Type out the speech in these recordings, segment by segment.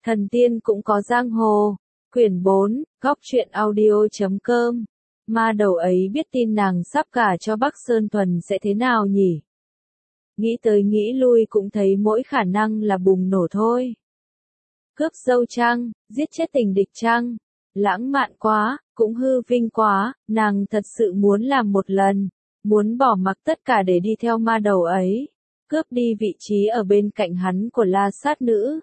Thần tiên cũng có giang hồ. Quyển 4, góc truyện audio.com. Ma đầu ấy biết tin nàng sắp gả cho Bắc Sơn Thuần sẽ thế nào nhỉ? Nghĩ tới nghĩ lui cũng thấy mỗi khả năng là bùng nổ thôi. Cướp dâu chăng, giết chết tình địch chăng? Lãng mạn quá, cũng hư vinh quá, nàng thật sự muốn làm một lần, muốn bỏ mặc tất cả để đi theo ma đầu ấy, cướp đi vị trí ở bên cạnh hắn của La Sát Nữ.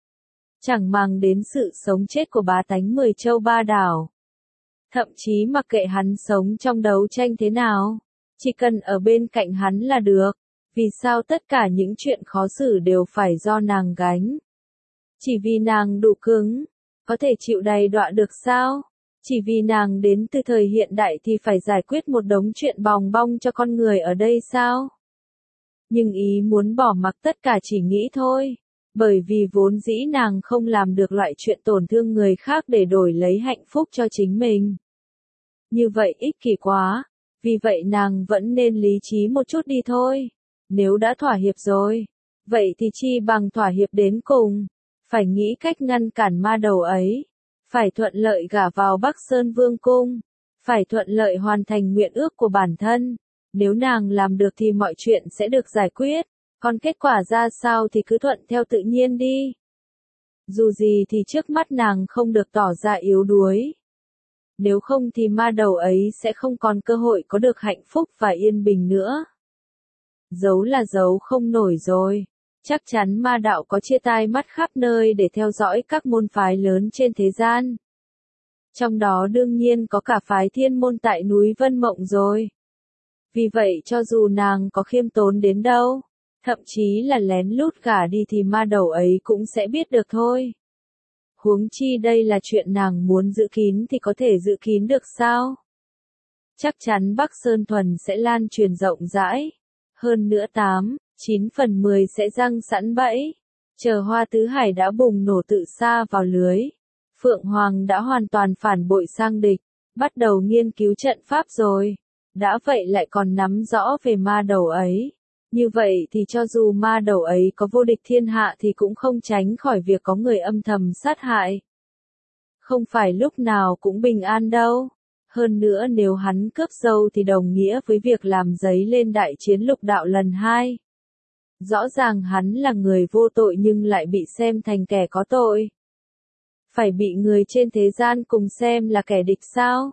Chẳng màng đến sự sống chết của bá tánh 10 châu 3 đảo. Thậm chí mặc kệ hắn sống trong đấu tranh thế nào, chỉ cần ở bên cạnh hắn là được. Vì sao tất cả những chuyện khó xử đều phải do nàng gánh? Chỉ vì nàng đủ cứng, có thể chịu đầy đọa được sao? Chỉ vì nàng đến từ thời hiện đại thì phải giải quyết một đống chuyện bòng bong cho con người ở đây sao? Nhưng ý muốn bỏ mặc tất cả chỉ nghĩ thôi, bởi vì vốn dĩ nàng không làm được loại chuyện tổn thương người khác để đổi lấy hạnh phúc cho chính mình. Như vậy ích kỷ quá, vì vậy nàng vẫn nên lý trí một chút đi thôi. Nếu đã thỏa hiệp rồi, vậy thì chi bằng thỏa hiệp đến cùng, phải nghĩ cách ngăn cản ma đầu ấy, phải thuận lợi gả vào Bắc Sơn Vương cung, phải thuận lợi hoàn thành nguyện ước của bản thân. Nếu nàng làm được thì mọi chuyện sẽ được giải quyết, còn kết quả ra sao thì cứ thuận theo tự nhiên đi. Dù gì thì trước mắt nàng không được tỏ ra yếu đuối. Nếu không thì ma đầu ấy sẽ không còn cơ hội có được hạnh phúc và yên bình nữa. Giấu là giấu không nổi rồi. Chắc chắn ma đạo có chia tai mắt khắp nơi để theo dõi các môn phái lớn trên thế gian. Trong đó đương nhiên có cả phái Thiên Môn tại núi Vân Mộng rồi. Vì vậy cho dù nàng có khiêm tốn đến đâu, thậm chí là lén lút gả đi thì ma đầu ấy cũng sẽ biết được thôi. Huống chi đây là chuyện nàng muốn giữ kín thì có thể giữ kín được sao? Chắc chắn Bắc Sơn Thuần sẽ lan truyền rộng rãi. Hơn nữa 9 phần 10 sẽ răng sẵn bẫy. Chờ Hoa Tứ Hải đã bùng nổ tự sa vào lưới. Phượng Hoàng đã hoàn toàn phản bội sang địch, bắt đầu nghiên cứu trận pháp rồi. Đã vậy lại còn nắm rõ về ma đầu ấy. Như vậy thì cho dù ma đầu ấy có vô địch thiên hạ thì cũng không tránh khỏi việc có người âm thầm sát hại. Không phải lúc nào cũng bình an đâu. Hơn nữa nếu hắn cướp dâu thì đồng nghĩa với việc làm dấy lên đại chiến lục đạo lần 2. Rõ ràng hắn là người vô tội nhưng lại bị xem thành kẻ có tội. Phải bị người trên thế gian cùng xem là kẻ địch sao?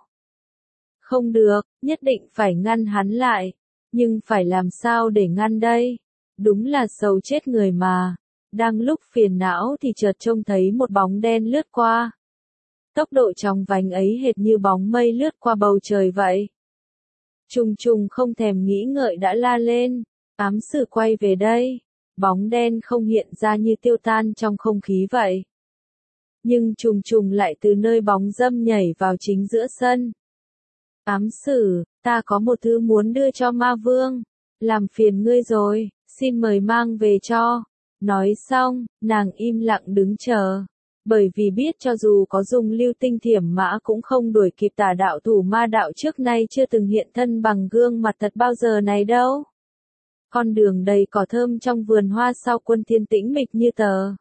Không được, nhất định phải ngăn hắn lại. Nhưng phải làm sao để ngăn đây? Đúng là sầu chết người mà. Đang lúc phiền não thì chợt trông thấy một bóng đen lướt qua. Tốc độ chóng vánh ấy hệt như bóng mây lướt qua bầu trời vậy. Trùng trùng không thèm nghĩ ngợi đã la lên. Ám sử quay về đây. Bóng đen không hiện ra như tiêu tan trong không khí vậy. Nhưng trùng trùng lại từ nơi bóng dâm nhảy vào chính giữa sân. Ám sử, ta có một thứ muốn đưa cho ma vương. Làm phiền ngươi rồi, xin mời mang về cho. Nói xong, nàng im lặng đứng chờ. Bởi vì biết cho dù có dùng lưu tinh thiểm mã cũng không đuổi kịp tà đạo thủ ma đạo trước nay chưa từng hiện thân bằng gương mặt thật bao giờ này đâu. Con đường đầy cỏ thơm trong vườn hoa sau quân thiên tĩnh mịch như tờ.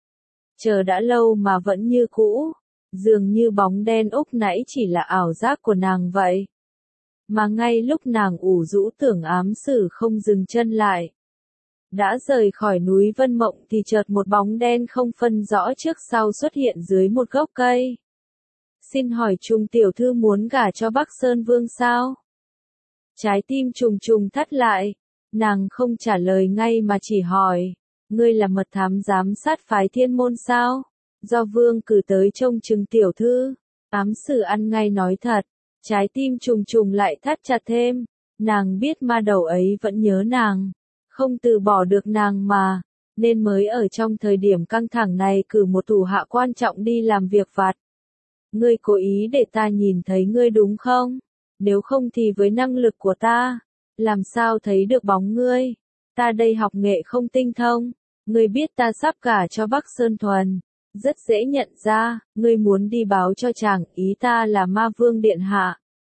Chờ đã lâu mà vẫn như cũ. Dường như bóng đen úc nãy chỉ là ảo giác của nàng vậy. Mà ngay lúc nàng ủ rũ tưởng ám sử không dừng chân lại. Đã rời khỏi núi Vân Mộng thì chợt một bóng đen không phân rõ trước sau xuất hiện dưới một gốc cây. Xin hỏi Trùng tiểu thư muốn gả cho Bắc Sơn Vương sao? Trái tim Trùng Trùng thắt lại. Nàng không trả lời ngay mà chỉ hỏi. Ngươi là mật thám giám sát phái Thiên Môn sao? Do vương cử tới trông chừng tiểu thư. Ám sử ăn ngay nói thật. Trái tim Trùng Trùng lại thắt chặt thêm. Nàng biết ma đầu ấy vẫn nhớ nàng. Không từ bỏ được nàng mà. Nên mới ở trong thời điểm căng thẳng này cử một thủ hạ quan trọng đi làm việc vặt. Ngươi cố ý để ta nhìn thấy ngươi đúng không? Nếu không thì với năng lực của ta, làm sao thấy được bóng ngươi? Ta đây học nghệ không tinh thông. Ngươi biết ta sắp gả cho Bắc Sơn Thuần. Rất dễ nhận ra, ngươi muốn đi báo cho chàng, ý ta là ma vương điện hạ.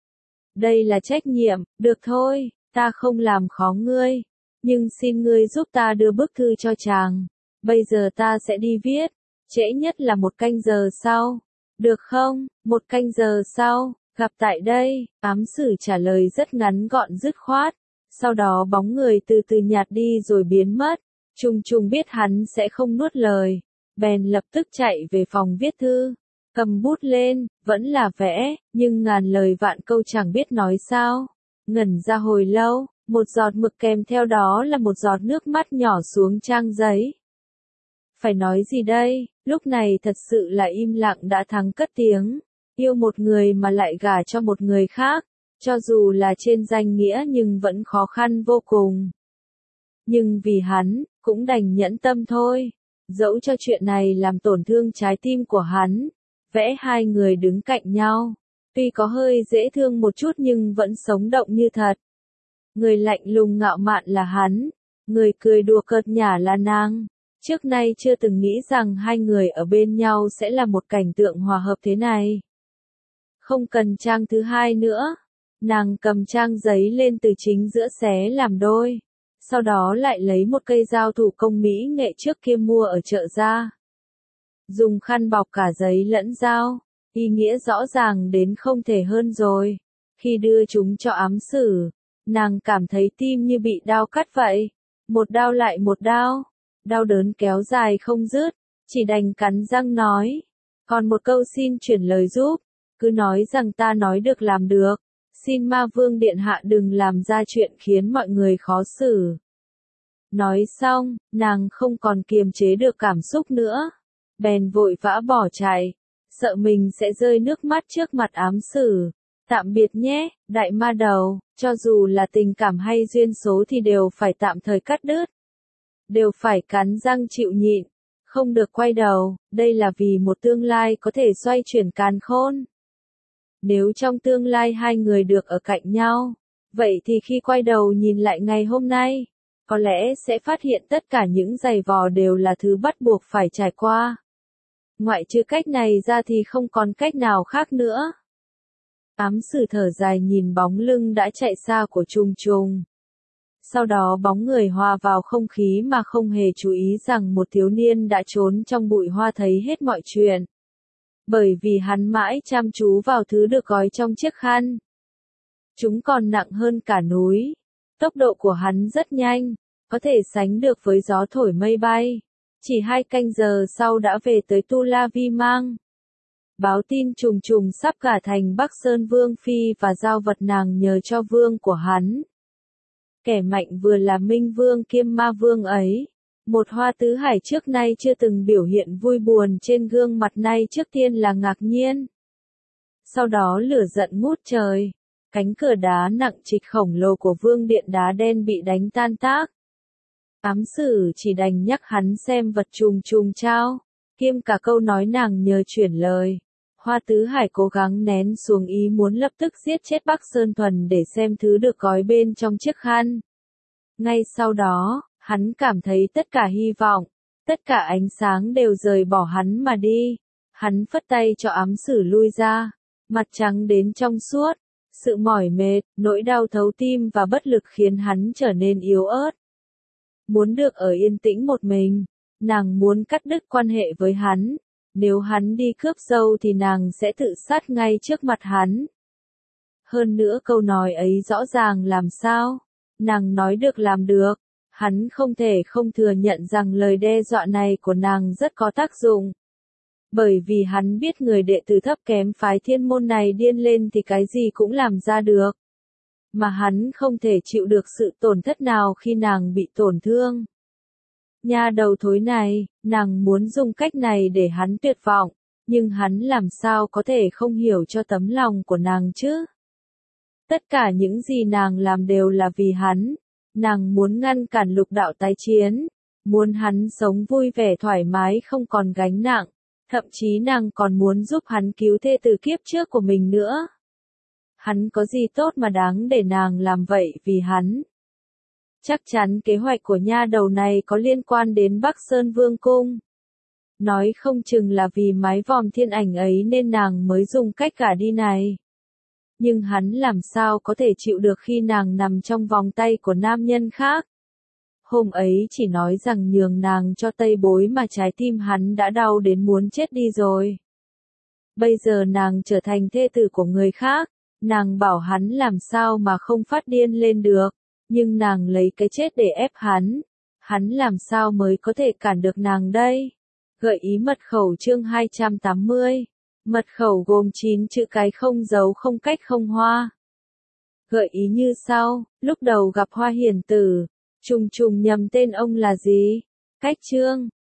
Đây là trách nhiệm, được thôi, ta không làm khó ngươi. Nhưng xin ngươi giúp ta đưa bức thư cho chàng. Bây giờ ta sẽ đi viết. Trễ nhất là 1 canh giờ sau. Được không? 1 canh giờ sau, gặp tại đây, ám sử trả lời rất ngắn gọn dứt khoát. Sau đó bóng người từ từ nhạt đi rồi biến mất. Trung Trung biết hắn sẽ không nuốt lời. Bèn lập tức chạy về phòng viết thư. Cầm bút lên, vẫn là vẽ, nhưng ngàn lời vạn câu chẳng biết nói sao. Ngẩn ra hồi lâu, một giọt mực kèm theo đó là một giọt nước mắt nhỏ xuống trang giấy. Phải nói gì đây, lúc này thật sự là im lặng đã thắng cất tiếng. Yêu một người mà lại gả cho một người khác, cho dù là trên danh nghĩa nhưng vẫn khó khăn vô cùng. Nhưng vì hắn, cũng đành nhẫn tâm thôi. Dẫu cho chuyện này làm tổn thương trái tim của hắn. Vẽ 2 người đứng cạnh nhau. Tuy có hơi dễ thương một chút nhưng vẫn sống động như thật. Người lạnh lùng ngạo mạn là hắn. Người cười đùa cợt nhả là nàng. Trước nay chưa từng nghĩ rằng 2 người ở bên nhau sẽ là một cảnh tượng hòa hợp thế này. Không cần trang thứ 2 nữa. Nàng cầm trang giấy lên từ chính giữa xé làm đôi. Sau đó lại lấy một cây dao thủ công mỹ nghệ trước kia mua ở chợ ra. Dùng khăn bọc cả giấy lẫn dao. Ý nghĩa rõ ràng đến không thể hơn rồi. Khi đưa chúng cho ám sử, nàng cảm thấy tim như bị đao cắt vậy. Một đao lại một đao. Đau đớn kéo dài không dứt. Chỉ đành cắn răng nói. Còn một câu xin chuyển lời giúp. Cứ nói rằng ta nói được làm được. Xin ma vương điện hạ đừng làm ra chuyện khiến mọi người khó xử. Nói xong, nàng không còn kiềm chế được cảm xúc nữa. Bèn vội vã bỏ chạy. Sợ mình sẽ rơi nước mắt trước mặt ám sử. Tạm biệt nhé, đại ma đầu, cho dù là tình cảm hay duyên số thì đều phải tạm thời cắt đứt. Đều phải cắn răng chịu nhịn. Không được quay đầu, đây là vì một tương lai có thể xoay chuyển càn khôn. Nếu trong tương lai 2 người được ở cạnh nhau, vậy thì khi quay đầu nhìn lại ngày hôm nay, có lẽ sẽ phát hiện tất cả những giày vò đều là thứ bắt buộc phải trải qua. Ngoại trừ cách này ra thì không còn cách nào khác nữa. Ám sử thở dài nhìn bóng lưng đã chạy xa của Trung Trung. Sau đó bóng người hòa vào không khí mà không hề chú ý rằng một thiếu niên đã trốn trong bụi hoa thấy hết mọi chuyện. Bởi vì hắn mãi chăm chú vào thứ được gói trong chiếc khăn. Chúng còn nặng hơn cả núi. Tốc độ của hắn rất nhanh, có thể sánh được với gió thổi mây bay. Chỉ 2 canh giờ sau đã về tới Tu La Vi Mang. Báo tin Trùng Trùng sắp gả thành Bắc Sơn Vương Phi và giao vật nàng nhờ cho vương của hắn. Kẻ mạnh vừa là Minh Vương kiêm Ma Vương ấy. Một Hoa Tứ Hải trước nay chưa từng biểu hiện vui buồn trên gương mặt nay trước tiên là ngạc nhiên. Sau đó lửa giận ngút trời. Cánh cửa đá nặng trịch khổng lồ của vương điện đá đen bị đánh tan tác. Ám sử chỉ đành nhắc hắn xem vật Trùng Trùng trao, kiêm cả câu nói nàng nhờ chuyển lời. Hoa Tứ Hải cố gắng nén xuống ý muốn lập tức giết chết Bắc Sơn Thuần để xem thứ được gói bên trong chiếc khăn. Ngay sau đó, hắn cảm thấy tất cả hy vọng, tất cả ánh sáng đều rời bỏ hắn mà đi. Hắn phất tay cho ám sử lui ra, mặt trắng đến trong suốt. Sự mỏi mệt, nỗi đau thấu tim và bất lực khiến hắn trở nên yếu ớt. Muốn được ở yên tĩnh một mình, nàng muốn cắt đứt quan hệ với hắn. Nếu hắn đi cướp dâu thì nàng sẽ tự sát ngay trước mặt hắn. Hơn nữa câu nói ấy rõ ràng làm sao? Nàng nói được làm được. Hắn không thể không thừa nhận rằng lời đe dọa này của nàng rất có tác dụng. Bởi vì hắn biết người đệ tử thấp kém phái thiên môn này điên lên thì cái gì cũng làm ra được. Mà hắn không thể chịu được sự tổn thất nào khi nàng bị tổn thương. Nha đầu thối này, nàng muốn dùng cách này để hắn tuyệt vọng, nhưng hắn làm sao có thể không hiểu cho tấm lòng của nàng chứ? Tất cả những gì nàng làm đều là vì hắn. Nàng muốn ngăn cản Lục Đạo tái chiến, muốn hắn sống vui vẻ thoải mái không còn gánh nặng, thậm chí nàng còn muốn giúp hắn cứu thê từ kiếp trước của mình nữa. Hắn có gì tốt mà đáng để nàng làm vậy vì hắn? Chắc chắn kế hoạch của nha đầu này có liên quan đến Bắc Sơn Vương Cung. Nói không chừng là vì mái vòm thiên ảnh ấy nên nàng mới dùng cách gả đi này. Nhưng hắn làm sao có thể chịu được khi nàng nằm trong vòng tay của nam nhân khác. Hôm ấy chỉ nói rằng nhường nàng cho Tây Bối mà trái tim hắn đã đau đến muốn chết đi rồi. Bây giờ nàng trở thành thê tử của người khác, nàng bảo hắn làm sao mà không phát điên lên được, nhưng nàng lấy cái chết để ép hắn làm sao mới có thể cản được nàng đây? Gợi ý mật khẩu chương 280. Mật khẩu gồm 9 chữ cái không dấu không cách không hoa. Gợi ý như sau, lúc đầu gặp Hoa Hiển Tử, trùng trùng nhầm tên ông là gì? Cách chương